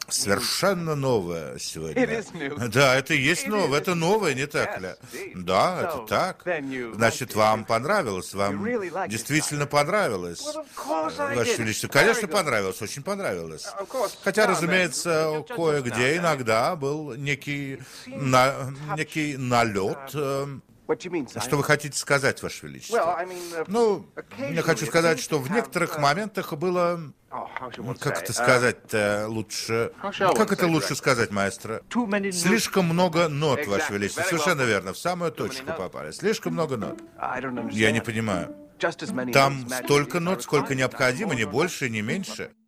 Совершенно новое сегодня. Да, это и есть новое, это новое, не так ли? Да, это так. Значит, вам понравилось, вам действительно понравилось, Ваше Величество. Конечно, понравилось, очень понравилось. Хотя, разумеется, кое-где иногда был некий налет. Что вы хотите сказать, Ваше Величество? Ну, я хочу сказать, что в некоторых моментах было... Как это сказать-то лучше? Как это лучше сказать, маэстро? Слишком много нот, Ваше Величество. Совершенно верно, в самую точку попали. Слишком много нот. Я не понимаю. Там столько нот, сколько необходимо, ни больше, ни меньше.